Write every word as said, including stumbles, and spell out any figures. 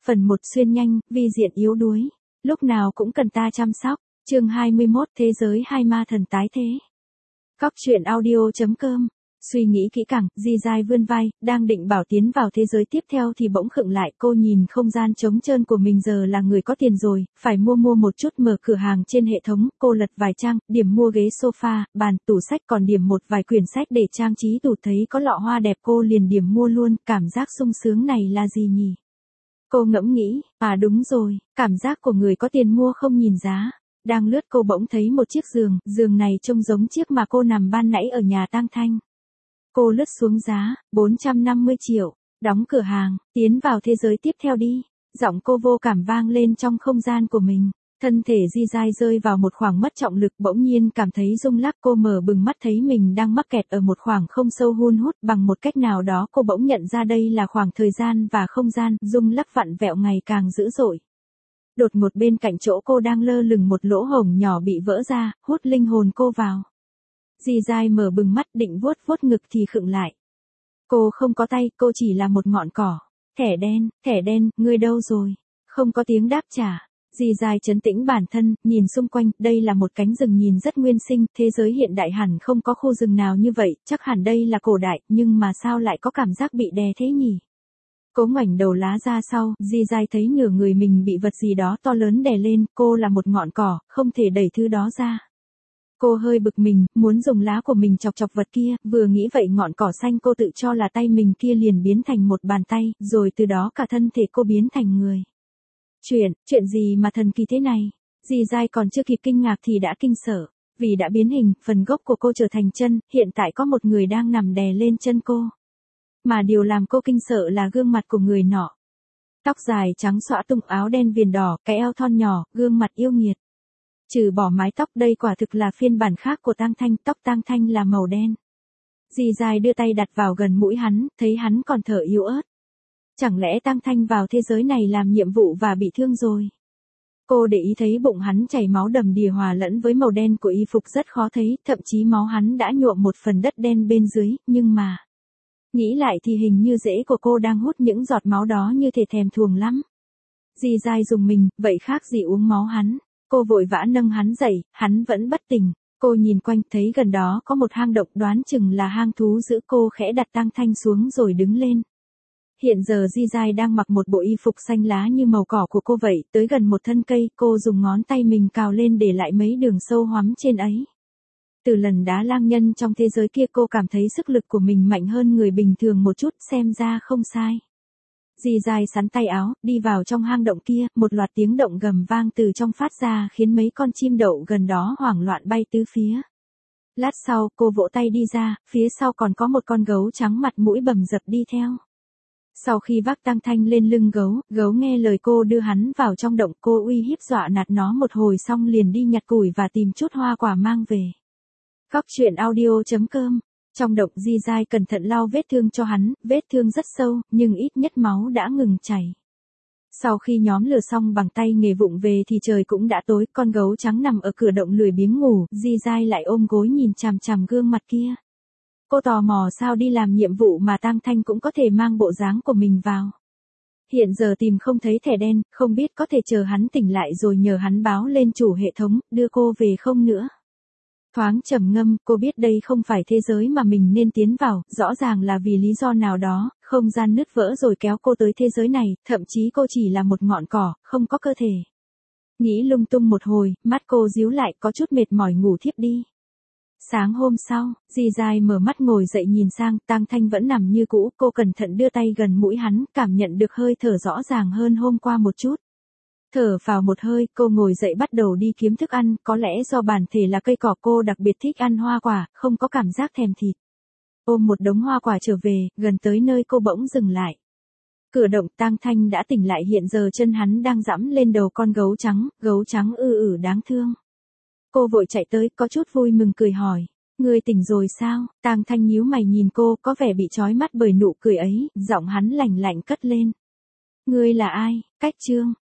Phần một xuyên nhanh, vi diện yếu đuối. Lúc nào cũng cần ta chăm sóc. Chương hai mươi mốt Thế giới hai ma thần tái thế. Cóc truyện audio chấm com. Suy nghĩ kỹ càng, Di Dai vươn vai, đang định bảo tiến vào thế giới tiếp theo thì bỗng khựng lại. Cô nhìn không gian trống trơn của mình, giờ là người có tiền rồi, phải mua mua một chút. Mở cửa hàng trên hệ thống, cô lật vài trang, điểm mua ghế sofa, bàn, tủ sách, còn điểm một vài quyển sách để trang trí tủ. Thấy có lọ hoa đẹp cô liền điểm mua luôn. Cảm giác sung sướng này là gì nhỉ? Cô ngẫm nghĩ, à đúng rồi, cảm giác của người có tiền mua không nhìn giá. Đang lướt cô bỗng thấy một chiếc giường, giường này trông giống chiếc mà cô nằm ban nãy ở nhà tang Thanh. Cô lướt xuống giá, bốn trăm năm mươi triệu, đóng cửa hàng, tiến vào thế giới tiếp theo đi. Giọng cô vô cảm vang lên trong không gian của mình. Thân thể Di Dai rơi vào một khoảng mất trọng lực, bỗng nhiên cảm thấy rung lắc. Cô mở bừng mắt thấy mình đang mắc kẹt ở một khoảng không sâu hun hút. Bằng một cách nào đó cô bỗng nhận ra đây là khoảng thời gian và không gian, rung lắc vặn vẹo ngày càng dữ dội. Đột ngột bên cạnh chỗ cô đang lơ lửng một lỗ hổng nhỏ bị vỡ ra, hút linh hồn cô vào. Di Dai mở bừng mắt định vuốt vuốt ngực thì khựng lại. Cô không có tay, cô chỉ là một ngọn cỏ. Thẻ đen, thẻ đen, ngươi đâu rồi? Không có tiếng đáp trả. Di Dai trấn tĩnh bản thân, nhìn xung quanh, đây là một cánh rừng nhìn rất nguyên sinh, thế giới hiện đại hẳn không có khu rừng nào như vậy, chắc hẳn đây là cổ đại, nhưng mà sao lại có cảm giác bị đè thế nhỉ? Cố ngoảnh đầu lá ra sau, Di Dai thấy nửa người mình bị vật gì đó to lớn đè lên, cô là một ngọn cỏ, không thể đẩy thứ đó ra. Cô hơi bực mình, muốn dùng lá của mình chọc chọc vật kia, vừa nghĩ vậy ngọn cỏ xanh cô tự cho là tay mình kia liền biến thành một bàn tay, rồi từ đó cả thân thể cô biến thành người. Chuyện, chuyện gì mà thần kỳ thế này? Di Dai còn chưa kịp kinh ngạc thì đã kinh sợ, vì đã biến hình, phần gốc của cô trở thành chân, hiện tại có một người đang nằm đè lên chân cô. Mà điều làm cô kinh sợ là gương mặt của người nọ. Tóc dài trắng xõa tung, áo đen viền đỏ, cái eo thon nhỏ, gương mặt yêu nghiệt. Trừ bỏ mái tóc, đây quả thực là phiên bản khác của tang Thanh, tóc tang Thanh là màu đen. Di Dai đưa tay đặt vào gần mũi hắn, thấy hắn còn thở yếu ớt. Chẳng lẽ tang Thanh vào thế giới này làm nhiệm vụ và bị thương rồi? Cô để ý thấy bụng hắn chảy máu đầm đìa hòa lẫn với màu đen của y phục rất khó thấy, thậm chí máu hắn đã nhuộm một phần đất đen bên dưới, nhưng mà... Nghĩ lại thì hình như rễ của cô đang hút những giọt máu đó như thể thèm thuồng lắm. Di Dai dùng mình, vậy khác gì uống máu hắn. Cô vội vã nâng hắn dậy, hắn vẫn bất tỉnh. Cô nhìn quanh thấy gần đó có một hang động, đoán chừng là hang thú giữ. Cô khẽ đặt tang Thanh xuống rồi đứng lên. Hiện giờ Di Dai đang mặc một bộ y phục xanh lá như màu cỏ của cô vậy, tới gần một thân cây, cô dùng ngón tay mình cào lên để lại mấy đường sâu hoắm trên ấy. Từ lần đá lang nhân trong thế giới kia cô cảm thấy sức lực của mình mạnh hơn người bình thường một chút, xem ra không sai. Di Dai sắn tay áo, đi vào trong hang động kia, một loạt tiếng động gầm vang từ trong phát ra khiến mấy con chim đậu gần đó hoảng loạn bay tứ phía. Lát sau, cô vỗ tay đi ra, phía sau còn có một con gấu trắng mặt mũi bầm dập đi theo. Sau khi vác tang Thanh lên lưng gấu, gấu nghe lời cô đưa hắn vào trong động, cô uy hiếp dọa nạt nó một hồi xong liền đi nhặt củi và tìm chút hoa quả mang về. Cóc truyện audio chấm com. Trong động Di Dai cẩn thận lau vết thương cho hắn, vết thương rất sâu, nhưng ít nhất máu đã ngừng chảy. Sau khi nhóm lửa xong bằng tay nghề vụng về thì trời cũng đã tối, con gấu trắng nằm ở cửa động lười biếng ngủ, Di Dai lại ôm gối nhìn chằm chằm gương mặt kia. Cô tò mò sao đi làm nhiệm vụ mà tang Thanh cũng có thể mang bộ dáng của mình vào. Hiện giờ tìm không thấy thẻ đen, không biết có thể chờ hắn tỉnh lại rồi nhờ hắn báo lên chủ hệ thống, đưa cô về không nữa. Thoáng trầm ngâm, cô biết đây không phải thế giới mà mình nên tiến vào, rõ ràng là vì lý do nào đó, không gian nứt vỡ rồi kéo cô tới thế giới này, thậm chí cô chỉ là một ngọn cỏ, không có cơ thể. Nghĩ lung tung một hồi, mắt cô díu lại, có chút mệt mỏi ngủ thiếp đi. Sáng hôm sau, Di Dai mở mắt ngồi dậy nhìn sang, tang Thanh vẫn nằm như cũ, cô cẩn thận đưa tay gần mũi hắn, cảm nhận được hơi thở rõ ràng hơn hôm qua một chút. Thở vào một hơi, cô ngồi dậy bắt đầu đi kiếm thức ăn, có lẽ do bản thể là cây cỏ cô đặc biệt thích ăn hoa quả, không có cảm giác thèm thịt. Ôm một đống hoa quả trở về, gần tới nơi cô bỗng dừng lại. Cửa động tang Thanh đã tỉnh lại, hiện giờ chân hắn đang dẫm lên đầu con gấu trắng, gấu trắng ư ử đáng thương. Cô vội chạy tới, có chút vui mừng cười hỏi, ngươi tỉnh rồi sao? Tang Thanh nhíu mày nhìn cô, có vẻ bị chói mắt bởi nụ cười ấy, giọng hắn lạnh lạnh cất lên. Ngươi là ai? Cách Trương.